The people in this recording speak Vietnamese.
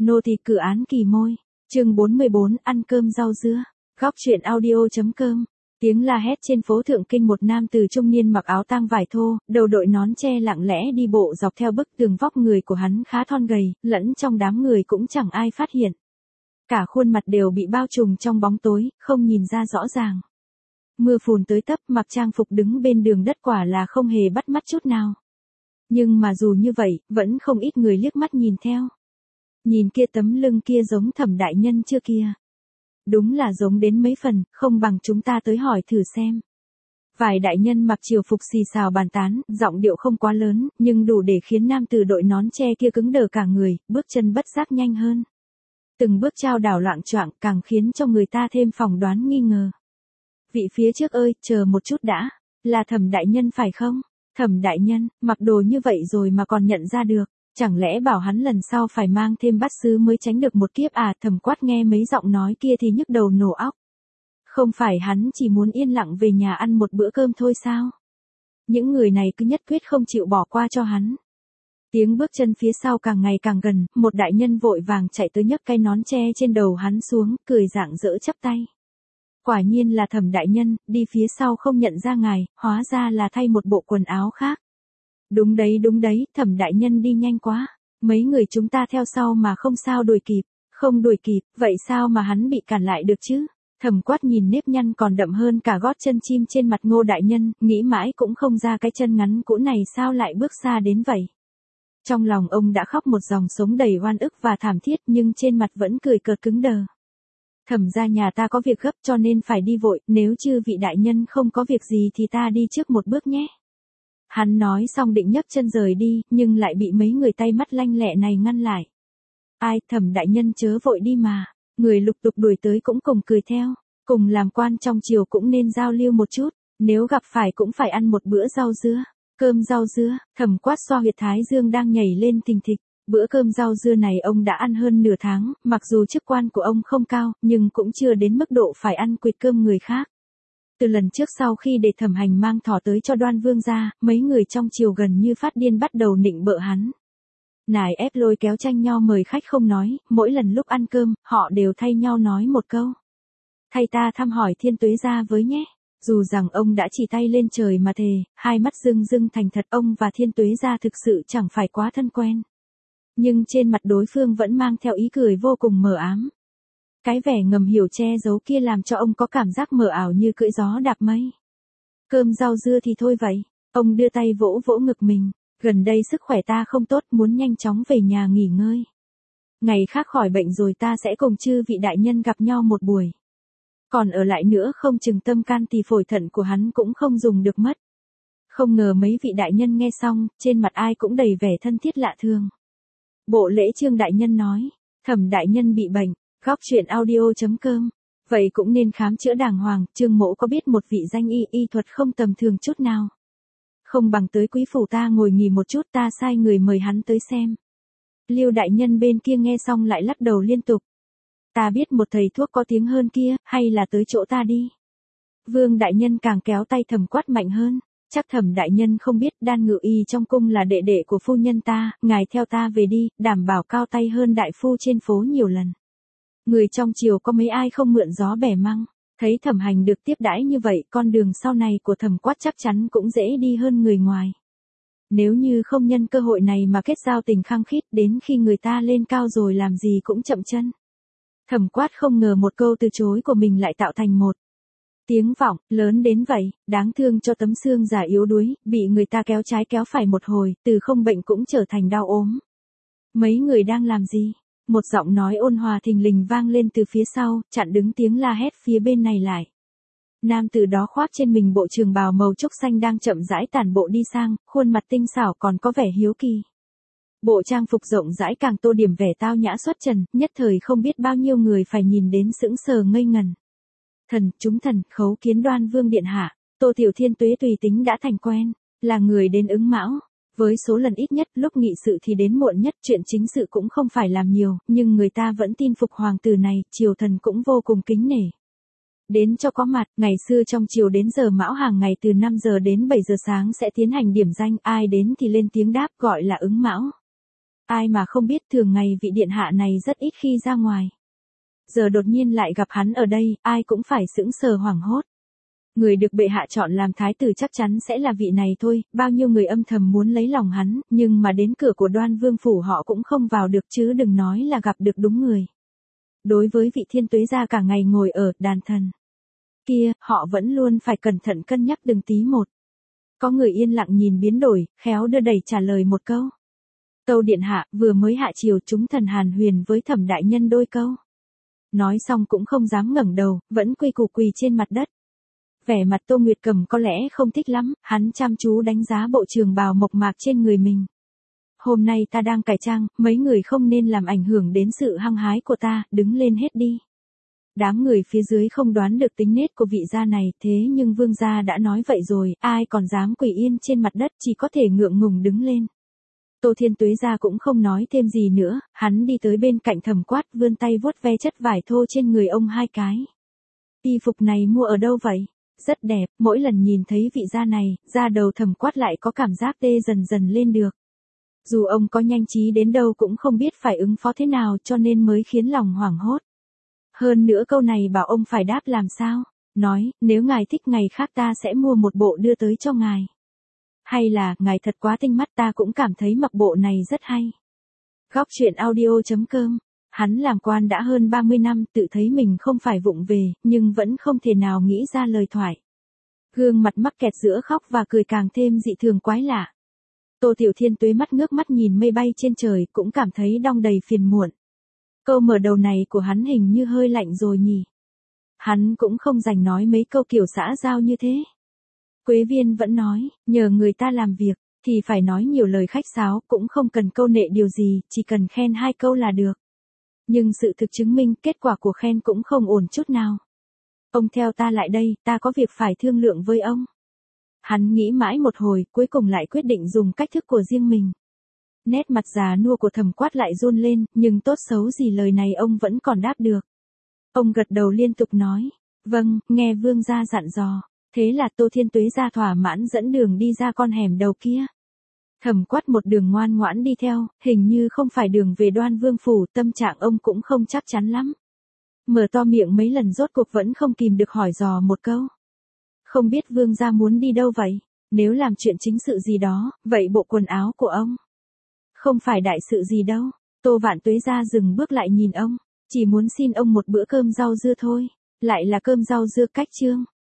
Nô tỳ cử án kỳ môi. Chương 44, ăn cơm rau dưa. Góc truyện audio.com. Tiếng la hét trên phố Thượng Kinh, một nam tử trung niên mặc áo tang vải thô, đầu đội nón che lặng lẽ đi bộ dọc theo bức tường, vóc người của hắn khá thon gầy, lẫn trong đám người cũng chẳng ai phát hiện. Cả khuôn mặt đều bị bao trùm trong bóng tối, không nhìn ra rõ ràng. Mưa phùn tới tấp, mặc trang phục đứng bên đường đất quả là không hề bắt mắt chút nào. Nhưng mà dù như vậy, vẫn không ít người liếc mắt nhìn theo. Nhìn kia tấm lưng kia giống Thẩm đại nhân chưa kia. Đúng là giống đến mấy phần, không bằng chúng ta tới hỏi thử xem. Vài đại nhân mặc triều phục xì xào bàn tán, giọng điệu không quá lớn, nhưng đủ để khiến nam tử đội nón che kia cứng đờ cả người, bước chân bất giác nhanh hơn. Từng bước chao đảo loạng choạng, càng khiến cho người ta thêm phỏng đoán nghi ngờ. Vị phía trước ơi, chờ một chút đã, là Thẩm đại nhân phải không? Thẩm đại nhân, mặc đồ như vậy rồi mà còn nhận ra được. Chẳng lẽ bảo hắn lần sau phải mang thêm bát sứ mới tránh được một kiếp à? Thẩm Quát nghe mấy giọng nói kia thì nhức đầu nổ óc. Không phải hắn chỉ muốn yên lặng về nhà ăn một bữa cơm thôi sao? Những người này cứ nhất quyết không chịu bỏ qua cho hắn. Tiếng bước chân phía sau càng ngày càng gần, một đại nhân vội vàng chạy tới nhấc cái nón che trên đầu hắn xuống, cười rạng rỡ chắp tay. Quả nhiên là Thẩm đại nhân, đi phía sau không nhận ra ngài, hóa ra là thay một bộ quần áo khác. Đúng đấy, Thẩm đại nhân đi nhanh quá, mấy người chúng ta theo sau mà không sao đuổi kịp, không đuổi kịp, vậy sao mà hắn bị cản lại được chứ? Thẩm Quát nhìn nếp nhăn còn đậm hơn cả gót chân chim trên mặt Ngô đại nhân, nghĩ mãi cũng không ra cái chân ngắn cũ này sao lại bước xa đến vậy. Trong lòng ông đã khóc một dòng sống đầy oan ức và thảm thiết, nhưng trên mặt vẫn cười cợt cứng đờ. Thẩm gia nhà ta có việc gấp cho nên phải đi vội, nếu chư vị đại nhân không có việc gì thì ta đi trước một bước nhé. Hắn nói xong định nhấc chân rời đi, nhưng lại bị mấy người tay mắt lanh lẹ này ngăn lại. Ai, Thẩm đại nhân chớ vội đi mà. Người lục tục đuổi tới cũng cùng cười theo. Cùng làm quan trong triều cũng nên giao lưu một chút. Nếu gặp phải cũng phải ăn một bữa rau dưa. Cơm rau dưa. Thẩm Quát xoa huyệt thái dương đang nhảy lên thình thịch. Bữa cơm rau dưa này ông đã ăn hơn nửa tháng. Mặc dù chức quan của ông không cao, nhưng cũng chưa đến mức độ phải ăn quỵt cơm người khác. Từ lần trước sau khi để Thẩm Hành mang thỏ tới cho Đoan Vương ra, mấy người trong triều gần như phát điên bắt đầu nịnh bợ hắn. Nài ép lôi kéo tranh nho mời khách không nói, mỗi lần lúc ăn cơm, họ đều thay nhau nói một câu. Thay ta thăm hỏi Thiên Tuế gia với nhé. Dù rằng ông đã chỉ tay lên trời mà thề, hai mắt rưng rưng thành thật, ông và Thiên Tuế gia thực sự chẳng phải quá thân quen. Nhưng trên mặt đối phương vẫn mang theo ý cười vô cùng mờ ám. Cái vẻ ngầm hiểu che giấu kia làm cho ông có cảm giác mờ ảo như cưỡi gió đạp mây. Cơm rau dưa thì thôi vậy. Ông đưa tay vỗ vỗ ngực mình. Gần đây sức khỏe ta không tốt, muốn nhanh chóng về nhà nghỉ ngơi. Ngày khác khỏi bệnh rồi ta sẽ cùng chư vị đại nhân gặp nhau một buổi. Còn ở lại nữa không chừng tâm can thì phổi thận của hắn cũng không dùng được mất. Không ngờ mấy vị đại nhân nghe xong, trên mặt ai cũng đầy vẻ thân thiết lạ thường. Bộ lễ Trương đại nhân nói, Thẩm đại nhân bị bệnh. Góc truyện audio.com. Vậy cũng nên khám chữa đàng hoàng. Trương mỗ có biết một vị danh y thuật không tầm thường chút nào. Không bằng tới quý phủ ta ngồi nghỉ một chút, ta sai người mời hắn tới xem. Lưu đại nhân bên kia nghe xong lại lắc đầu liên tục. Ta biết một thầy thuốc có tiếng hơn kia, hay là tới chỗ ta đi. Vương đại nhân càng kéo tay Thẩm Quát mạnh hơn. Chắc Thẩm đại nhân không biết Đan Ngự Y trong cung là đệ đệ của phu nhân ta, ngài theo ta về đi, đảm bảo cao tay hơn đại phu trên phố nhiều lần. Người trong triều có mấy ai không mượn gió bẻ măng. Thấy Thẩm Hành được tiếp đãi như vậy, con đường sau này của Thẩm Quát chắc chắn cũng dễ đi hơn người ngoài. Nếu như không nhân cơ hội này mà kết giao tình khăng khít, đến khi người ta lên cao rồi làm gì cũng chậm chân. Thẩm Quát không ngờ một câu từ chối của mình lại tạo thành một tiếng vọng lớn đến vậy, đáng thương cho tấm xương già yếu đuối, bị người ta kéo trái kéo phải một hồi, từ không bệnh cũng trở thành đau ốm. Mấy người đang làm gì? Một giọng nói ôn hòa thình lình vang lên từ phía sau, chặn đứng tiếng la hét phía bên này lại. Nam tử đó khoác trên mình bộ trường bào màu trúc xanh đang chậm rãi tản bộ đi sang, khuôn mặt tinh xảo còn có vẻ hiếu kỳ. Bộ trang phục rộng rãi càng tô điểm vẻ tao nhã xuất trần, nhất thời không biết bao nhiêu người phải nhìn đến sững sờ ngây ngần. Chúng thần, khấu kiến Đoan Vương điện hạ. Tô Tiểu Thiên Tuế tùy tính đã thành quen, là người đến ứng mão. Với số lần ít nhất, lúc nghị sự thì đến muộn nhất, chuyện chính sự cũng không phải làm nhiều, nhưng người ta vẫn tin phục hoàng tử này, triều thần cũng vô cùng kính nể. Đến cho có mặt, ngày xưa trong triều đến giờ mão hàng ngày từ 5 giờ đến 7 giờ sáng sẽ tiến hành điểm danh, ai đến thì lên tiếng đáp gọi là ứng mão. Ai mà không biết thường ngày vị điện hạ này rất ít khi ra ngoài. Giờ đột nhiên lại gặp hắn ở đây, ai cũng phải sững sờ hoảng hốt. Người được bệ hạ chọn làm thái tử chắc chắn sẽ là vị này thôi, bao nhiêu người âm thầm muốn lấy lòng hắn, nhưng mà đến cửa của Đoan Vương phủ họ cũng không vào được chứ đừng nói là gặp được đúng người. Đối với vị Thiên Tuế gia cả ngày ngồi ở đàn thần kia, họ vẫn luôn phải cẩn thận cân nhắc từng tí một. Có người yên lặng nhìn biến đổi, khéo đưa đẩy trả lời một câu. Tâu điện hạ, vừa mới hạ chiều chúng thần hàn huyền với Thẩm đại nhân đôi câu. Nói xong cũng không dám ngẩng đầu, vẫn quy củ quỳ trên mặt đất. Vẻ mặt Tô Nguyệt Cầm có lẽ không thích lắm, hắn chăm chú đánh giá bộ trường bào mộc mạc trên người mình. Hôm nay ta đang cải trang, mấy người không nên làm ảnh hưởng đến sự hăng hái của ta, đứng lên hết đi. Đám người phía dưới không đoán được tính nết của vị gia này, thế nhưng vương gia đã nói vậy rồi, ai còn dám quỳ yên trên mặt đất, chỉ có thể ngượng ngùng đứng lên. Tô Thiên Tuế gia cũng không nói thêm gì nữa, hắn đi tới bên cạnh Thẩm Quát, vươn tay vuốt ve chất vải thô trên người ông hai cái. Y phục này mua ở đâu vậy? Rất đẹp, mỗi lần nhìn thấy vị gia này, da đầu Thẩm Quát lại có cảm giác tê dần dần lên được. Dù ông có nhanh trí đến đâu cũng không biết phải ứng phó thế nào cho nên mới khiến lòng hoảng hốt. Hơn nữa câu này bảo ông phải đáp làm sao? Nói, nếu ngài thích ngày khác ta sẽ mua một bộ đưa tới cho ngài. Hay là, ngài thật quá tinh mắt, ta cũng cảm thấy mặc bộ này rất hay. Góc truyện audio.com. Hắn làm quan đã hơn 30 năm, tự thấy mình không phải vụng về, nhưng vẫn không thể nào nghĩ ra lời thoại. Gương mặt mắc kẹt giữa khóc và cười càng thêm dị thường quái lạ. Tô Tiểu Thiên Tuế mắt ngước mắt nhìn mây bay trên trời, cũng cảm thấy đong đầy phiền muộn. Câu mở đầu này của hắn hình như hơi lạnh rồi nhỉ. Hắn cũng không dành nói mấy câu kiểu xã giao như thế. Quế Viên vẫn nói, nhờ người ta làm việc, thì phải nói nhiều lời khách sáo, cũng không cần câu nệ điều gì, chỉ cần khen 2 câu là được. Nhưng sự thực chứng minh kết quả của khen cũng không ổn chút nào. Ông theo ta lại đây, ta có việc phải thương lượng với ông. Hắn nghĩ mãi một hồi, cuối cùng lại quyết định dùng cách thức của riêng mình. Nét mặt già nua của Thẩm Quát lại run lên, nhưng tốt xấu gì lời này ông vẫn còn đáp được. Ông gật đầu liên tục nói, vâng, nghe vương gia dặn dò. Thế là Tô Thiên Tuế gia thỏa mãn dẫn đường đi ra con hẻm đầu kia. Thẩm Quát một đường ngoan ngoãn đi theo, hình như không phải đường về Đoan Vương phủ, tâm trạng ông cũng không chắc chắn lắm. Mở to miệng mấy lần rốt cuộc vẫn không kìm được hỏi dò một câu. Không biết vương gia muốn đi đâu vậy? Nếu làm chuyện chính sự gì đó, vậy bộ quần áo của ông? Không phải đại sự gì đâu. Tô Vạn Tuế gia dừng bước lại nhìn ông. Chỉ muốn xin ông một bữa cơm rau dưa thôi. Lại là cơm rau dưa cách trương.